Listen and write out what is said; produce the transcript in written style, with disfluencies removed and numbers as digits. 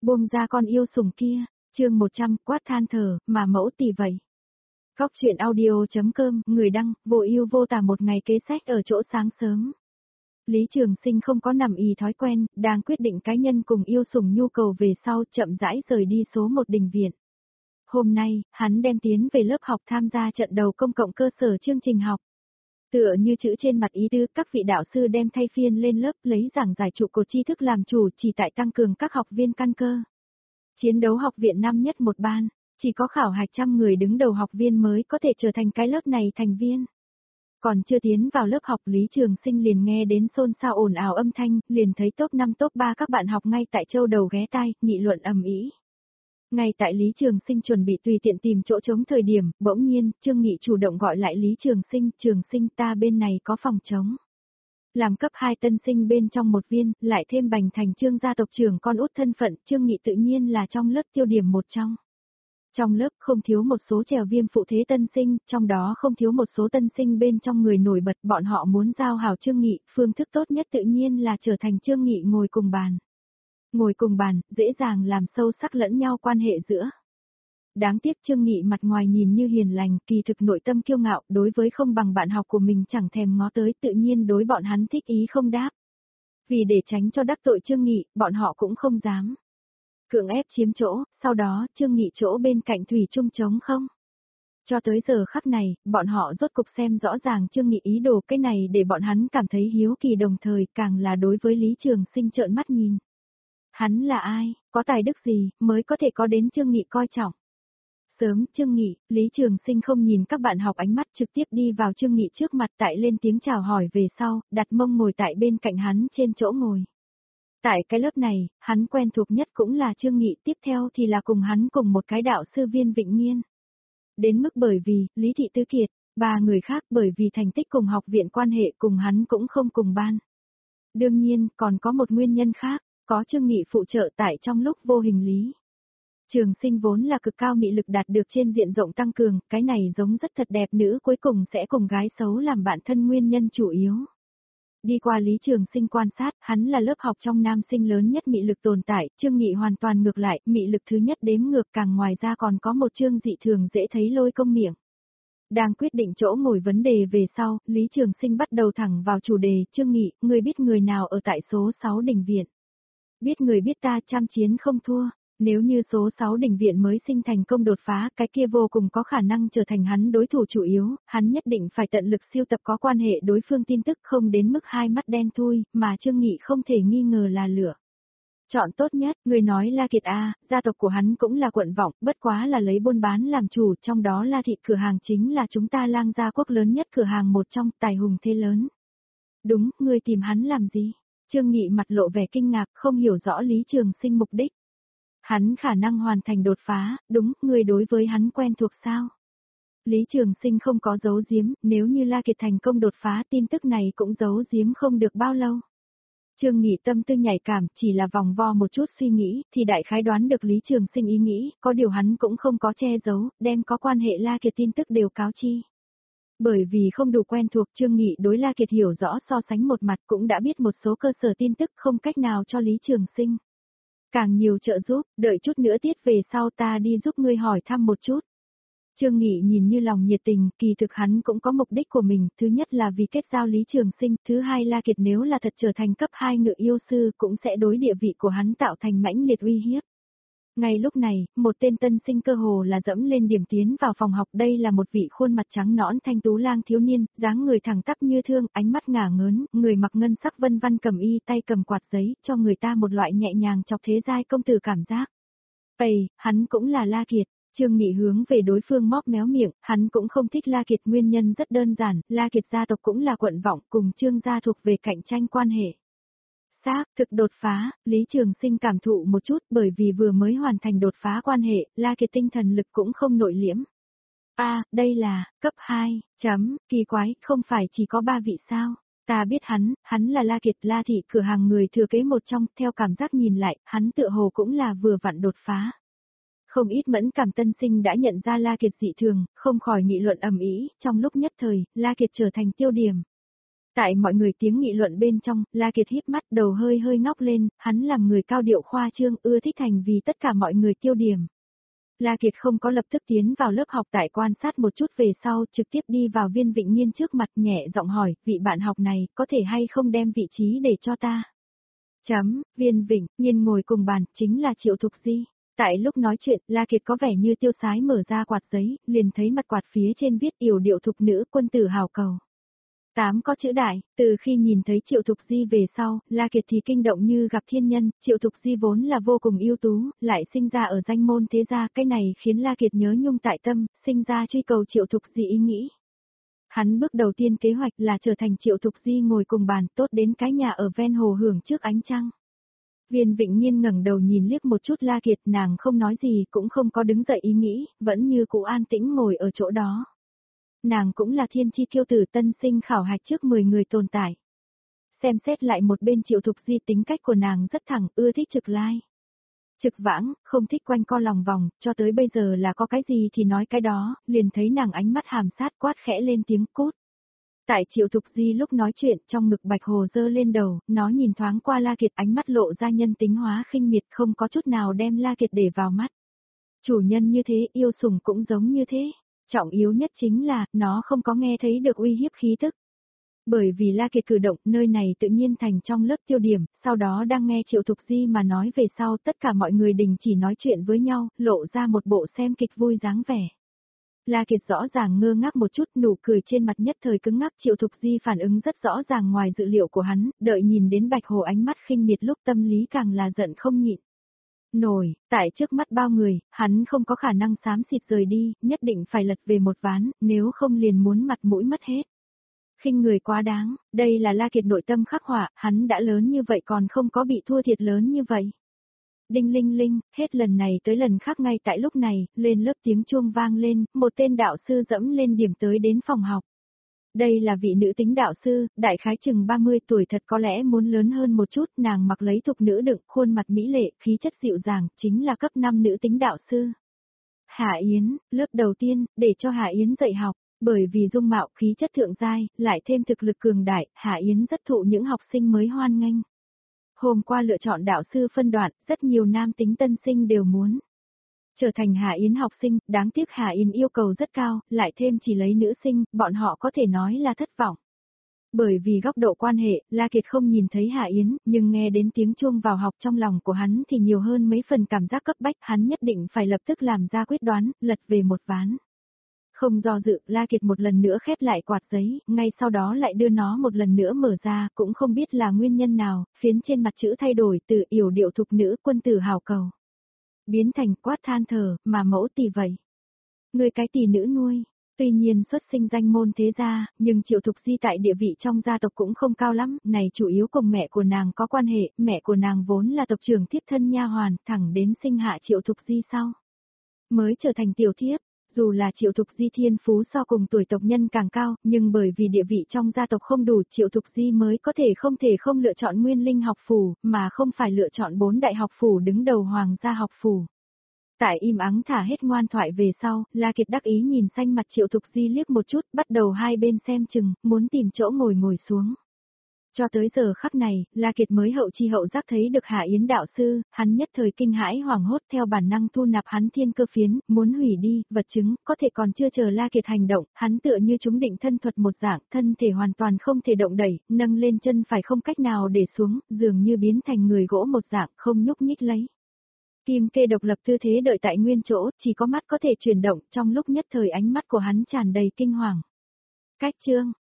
Buông ra con yêu sủng kia, chương 100, quát than thở, mà mẫu tỷ vậy. Góc chuyện audio.com, người đăng, vô ưu vô tà một ngày kế sách ở chỗ sáng sớm. Lý Trường Sinh không có nằm ì thói quen, đang quyết định cá nhân cùng yêu sủng nhu cầu về sau chậm rãi rời đi số 1 đình viện. Hôm nay, hắn đem tiến về lớp học tham gia trận đầu công cộng cơ sở chương trình học. Tựa như chữ trên mặt ý tứ, các vị đạo sư đem thay phiên lên lớp lấy giảng giải trụ cột tri thức làm chủ chỉ tại tăng cường các học viên căn cơ. Chiến đấu học viện năm nhất một ban, chỉ có khảo hạch 100 người đứng đầu học viên mới có thể trở thành cái lớp này thành viên. Còn chưa tiến vào lớp học Lý Trường Sinh liền nghe đến xôn xao ồn ào âm thanh, liền thấy top 5 top 3 các bạn học ngay tại châu đầu ghé tai, nghị luận ầm ĩ. Ngay tại Lý Trường Sinh chuẩn bị tùy tiện tìm chỗ trống thời điểm, bỗng nhiên, Trương Nghị chủ động gọi lại Lý Trường Sinh ta bên này có phòng trống. Làm cấp 2 tân sinh bên trong một viên, lại thêm Bành Thành Trương gia tộc trưởng con út thân phận, Trương Nghị tự nhiên là trong lớp tiêu điểm một trong. Trong lớp không thiếu một số trèo viêm phụ thế tân sinh, trong đó không thiếu một số tân sinh bên trong người nổi bật, bọn họ muốn giao hảo Trương Nghị, phương thức tốt nhất tự nhiên là trở thành Trương Nghị ngồi cùng bàn. Ngồi cùng bàn, dễ dàng làm sâu sắc lẫn nhau quan hệ giữa. Đáng tiếc Trương Nghị mặt ngoài nhìn như hiền lành, kỳ thực nội tâm kiêu ngạo, đối với không bằng bạn học của mình chẳng thèm ngó tới, tự nhiên đối bọn hắn thích ý không đáp. Vì để tránh cho đắc tội Trương Nghị, bọn họ cũng không dám cưỡng ép chiếm chỗ, sau đó Trương Nghị chỗ bên cạnh thủy chung trống không. Cho tới giờ khắc này, bọn họ rốt cục xem rõ ràng Trương Nghị ý đồ, cái này để bọn hắn cảm thấy hiếu kỳ, đồng thời càng là đối với Lý Trường Sinh trợn mắt nhìn. Hắn là ai, có tài đức gì, mới có thể có đến Trương Nghị coi trọng. Sớm, Trương Nghị, Lý Trường Sinh không nhìn các bạn học ánh mắt, trực tiếp đi vào Trương Nghị trước mặt, tại lên tiếng chào hỏi về sau, đặt mông ngồi tại bên cạnh hắn trên chỗ ngồi. Tại cái lớp này, hắn quen thuộc nhất cũng là Trương Nghị, tiếp theo thì là cùng hắn cùng một cái đạo sư Viên Vịnh Nghiên. Đến mức bởi vì, Lý Thị Tứ Kiệt, 3 người khác bởi vì thành tích cùng học viện quan hệ cùng hắn cũng không cùng ban. Đương nhiên, còn có một nguyên nhân khác, có Trương Nghị phụ trợ tại trong lúc vô hình Lý Trường Sinh vốn là cực cao mị lực đạt được trên diện rộng tăng cường, cái này giống rất thật đẹp nữ cuối cùng sẽ cùng gái xấu làm bạn thân nguyên nhân chủ yếu. Đi qua Lý Trường Sinh quan sát, hắn là lớp học trong nam sinh lớn nhất mị lực tồn tại, Trương Nghị hoàn toàn ngược lại, mị lực thứ nhất đếm ngược, càng ngoài ra còn có một Trương dị thường dễ thấy lôi công miệng. Đang quyết định chỗ ngồi vấn đề về sau, Lý Trường Sinh bắt đầu thẳng vào chủ đề, Trương Nghị, ngươi biết người nào ở tại số 6 đình viện? Biết người biết ta, trăm chiến không thua. Nếu như số 6 đình viện mới sinh thành công đột phá, cái kia vô cùng có khả năng trở thành hắn đối thủ chủ yếu, hắn nhất định phải tận lực siêu tập có quan hệ đối phương tin tức, không đến mức hai mắt đen thui, mà Trương Nghị không thể nghi ngờ là lửa. Chọn tốt nhất, người nói La Kiệt A, gia tộc của hắn cũng là quận vọng, bất quá là lấy buôn bán làm chủ, trong đó La Thị cửa hàng chính là chúng ta Lang gia quốc lớn nhất cửa hàng một trong, tài hùng thế lớn. Đúng, ngươi tìm hắn làm gì? Trương Nghị mặt lộ vẻ kinh ngạc, không hiểu rõ Lý Trường Sinh mục đích. Hắn khả năng hoàn thành đột phá, đúng, người đối với hắn quen thuộc sao? Lý Trường Sinh không có giấu giếm, nếu như La Kiệt thành công đột phá, tin tức này cũng giấu giếm không được bao lâu. Trương Nghị tâm tư nhạy cảm, chỉ là vòng vo một chút suy nghĩ, thì đại khái đoán được Lý Trường Sinh ý nghĩ, có điều hắn cũng không có che giấu, đem có quan hệ La Kiệt tin tức đều cáo chi. Bởi vì không đủ quen thuộc, Trương Nghị đối La Kiệt hiểu rõ so sánh một mặt, cũng đã biết một số cơ sở tin tức, không cách nào cho Lý Trường Sinh càng nhiều trợ giúp, đợi chút nữa tiết về sau ta đi giúp ngươi hỏi thăm một chút. Trương Nghị nhìn như lòng nhiệt tình, kỳ thực hắn cũng có mục đích của mình, thứ nhất là vì kết giao Lý Trường Sinh, thứ hai La Kiệt nếu là thật trở thành cấp 2 ngự yêu sư cũng sẽ đối địa vị của hắn tạo thành mãnh liệt uy hiếp. Ngay lúc này, một tên tân sinh cơ hồ là dẫm lên điểm tiến vào phòng học, đây là một vị khuôn mặt trắng nõn thanh tú lang thiếu niên, dáng người thẳng tắp như thương, ánh mắt ngả ngớn, người mặc ngân sắc vân văn cầm y, tay cầm quạt giấy, cho người ta một loại nhẹ nhàng chọc thế giai công tử cảm giác. Ây, hắn cũng là La Kiệt. Trương Nghị hướng về đối phương móc méo miệng, hắn cũng không thích La Kiệt, nguyên nhân rất đơn giản, La Kiệt gia tộc cũng là quận vọng, cùng Trương gia thuộc về cạnh tranh quan hệ. Thực đột phá, Lý Trường Sinh cảm thụ một chút, bởi vì vừa mới hoàn thành đột phá quan hệ, La Kiệt tinh thần lực cũng không nội liễm. Đây là, cấp 2, kỳ quái, không phải chỉ có 3 vị sao? Ta biết hắn là La Kiệt, La Thị cửa hàng người thừa kế một trong, theo cảm giác nhìn lại, hắn tựa hồ cũng là vừa vặn đột phá. Không ít mẫn cảm tân sinh đã nhận ra La Kiệt dị thường, không khỏi nghị luận ầm ĩ, trong lúc nhất thời, La Kiệt trở thành tiêu điểm. Tại mọi người tiếng nghị luận bên trong, La Kiệt híp mắt đầu hơi hơi ngóc lên, hắn làm người cao điệu khoa trương ưa thích thành vì tất cả mọi người tiêu điểm. La Kiệt không có lập tức tiến vào lớp học tại quan sát một chút về sau trực tiếp đi vào Viên Vịnh Nhiên trước mặt nhẹ giọng hỏi, vị bạn học này, có thể hay không đem vị trí để cho ta? Viên Vịnh Nhiên ngồi cùng bàn, chính là Triệu Thục Di. Tại lúc nói chuyện, La Kiệt có vẻ như tiêu sái mở ra quạt giấy, liền thấy mặt quạt phía trên viết yểu điệu thục nữ quân tử hào cầu. 8 có chữ đại, từ khi nhìn thấy Triệu Thục Di về sau, La Kiệt thì kinh động như gặp thiên nhân, Triệu Thục Di vốn là vô cùng ưu tú, lại sinh ra ở danh môn thế gia, cái này khiến La Kiệt nhớ nhung tại tâm, sinh ra truy cầu Triệu Thục Di ý nghĩ. Hắn bước đầu tiên kế hoạch là trở thành Triệu Thục Di ngồi cùng bàn, tốt đến cái nhà ở ven hồ hưởng trước ánh trăng. Viên Vịnh Nhiên ngẩng đầu nhìn liếc một chút La Kiệt, nàng không nói gì, cũng không có đứng dậy ý nghĩ, vẫn như cũ an tĩnh ngồi ở chỗ đó. Nàng cũng là thiên chi kiêu tử tân sinh khảo hạch trước 10 người tồn tại. Xem xét lại một bên Triệu Thục Di tính cách của nàng rất thẳng, ưa thích trực lai. Trực vãng, không thích quanh co lòng vòng, cho tới bây giờ là có cái gì thì nói cái đó, liền thấy nàng ánh mắt hàm sát quát khẽ lên tiếng cút. Tại Triệu Thục Di lúc nói chuyện, trong ngực Bạch Hồ dơ lên đầu, nó nhìn thoáng qua La Kiệt, ánh mắt lộ ra nhân tính hóa khinh miệt, không có chút nào đem La Kiệt để vào mắt. Chủ nhân như thế, yêu sủng cũng giống như thế. Trọng yếu nhất chính là, nó không có nghe thấy được uy hiếp khí tức. Bởi vì La Kiệt cử động, nơi này tự nhiên thành trong lớp tiêu điểm, sau đó đang nghe Triệu Thục Di mà nói về sau, tất cả mọi người đình chỉ nói chuyện với nhau, lộ ra một bộ xem kịch vui dáng vẻ. La Kiệt rõ ràng ngơ ngác một chút, nụ cười trên mặt nhất thời cứng ngắc. Triệu Thục Di phản ứng rất rõ ràng ngoài dự liệu của hắn, đợi nhìn đến Bạch Hồ ánh mắt khinh miệt lúc tâm lý càng là giận không nhịn. Nổi, tại trước mắt bao người, hắn không có khả năng xám xịt rời đi, nhất định phải lật về một ván, nếu không liền muốn mặt mũi mất hết. Khinh người quá đáng, đây là La Kiệt nội tâm khắc họa, hắn đã lớn như vậy còn không có bị thua thiệt lớn như vậy. Đinh linh linh, hết lần này tới lần khác ngay tại lúc này, lên lớp tiếng chuông vang lên, một tên đạo sư dẫm lên điểm tới đến phòng học. Đây là vị nữ tính đạo sư, đại khái chừng 30 tuổi, thật có lẽ muốn lớn hơn một chút, nàng mặc lấy thục nữ đựng, khuôn mặt mỹ lệ, khí chất dịu dàng, chính là cấp 5 nữ tính đạo sư. Hạ Yến, lớp đầu tiên, để cho Hạ Yến dạy học, bởi vì dung mạo khí chất thượng giai, lại thêm thực lực cường đại, Hạ Yến rất thụ những học sinh mới hoan nghênh. Hôm qua lựa chọn đạo sư phân đoạn, rất nhiều nam tính tân sinh đều muốn trở thành Hạ Yến học sinh, đáng tiếc Hạ Yến yêu cầu rất cao, lại thêm chỉ lấy nữ sinh, bọn họ có thể nói là thất vọng. Bởi vì góc độ quan hệ, La Kiệt không nhìn thấy Hạ Yến, nhưng nghe đến tiếng chuông vào học trong lòng của hắn thì nhiều hơn mấy phần cảm giác cấp bách, hắn nhất định phải lập tức làm ra quyết đoán, lật về một ván. Không do dự, La Kiệt một lần nữa khép lại quạt giấy, ngay sau đó lại đưa nó một lần nữa mở ra, cũng không biết là nguyên nhân nào, phiến trên mặt chữ thay đổi từ yểu điệu thục nữ quân tử hào cầu. Biến thành quát than thở, mà mẫu tỷ vậy. Người cái tỷ nữ nuôi. Tuy nhiên xuất sinh danh môn thế gia, nhưng Triệu Thục Di tại địa vị trong gia tộc cũng không cao lắm, này chủ yếu cùng mẹ của nàng có quan hệ, mẹ của nàng vốn là tộc trưởng thiếp thân nha hoàn, thẳng đến sinh hạ Triệu Thục Di sau. Mới trở thành tiểu thiếp, dù là Triệu Thục Di thiên phú so cùng tuổi tộc nhân càng cao, nhưng bởi vì địa vị trong gia tộc không đủ, Triệu Thục Di mới có thể không lựa chọn Nguyên Linh học phủ, mà không phải lựa chọn 4 đại học phủ đứng đầu Hoàng gia học phủ. Tại im ắng thả hết ngoan thoại về sau, La Kiệt đắc ý nhìn xanh mặt Triệu Thục Di liếc một chút, bắt đầu hai bên xem chừng, muốn tìm chỗ ngồi xuống. Cho tới giờ khắc này, La Kiệt mới hậu chi hậu giác thấy được Hạ Yến đạo sư, hắn nhất thời kinh hãi hoảng hốt theo bản năng thu nạp hắn thiên cơ phiến, muốn hủy đi, vật chứng, có thể còn chưa chờ La Kiệt hành động, hắn tựa như chúng định thân thuật một dạng, thân thể hoàn toàn không thể động đẩy, nâng lên chân phải không cách nào để xuống, dường như biến thành người gỗ một dạng, không nhúc nhích lấy. Kim kê độc lập tư thế đợi tại nguyên chỗ, chỉ có mắt có thể chuyển động, trong lúc nhất thời ánh mắt của hắn tràn đầy kinh hoàng. Cách chương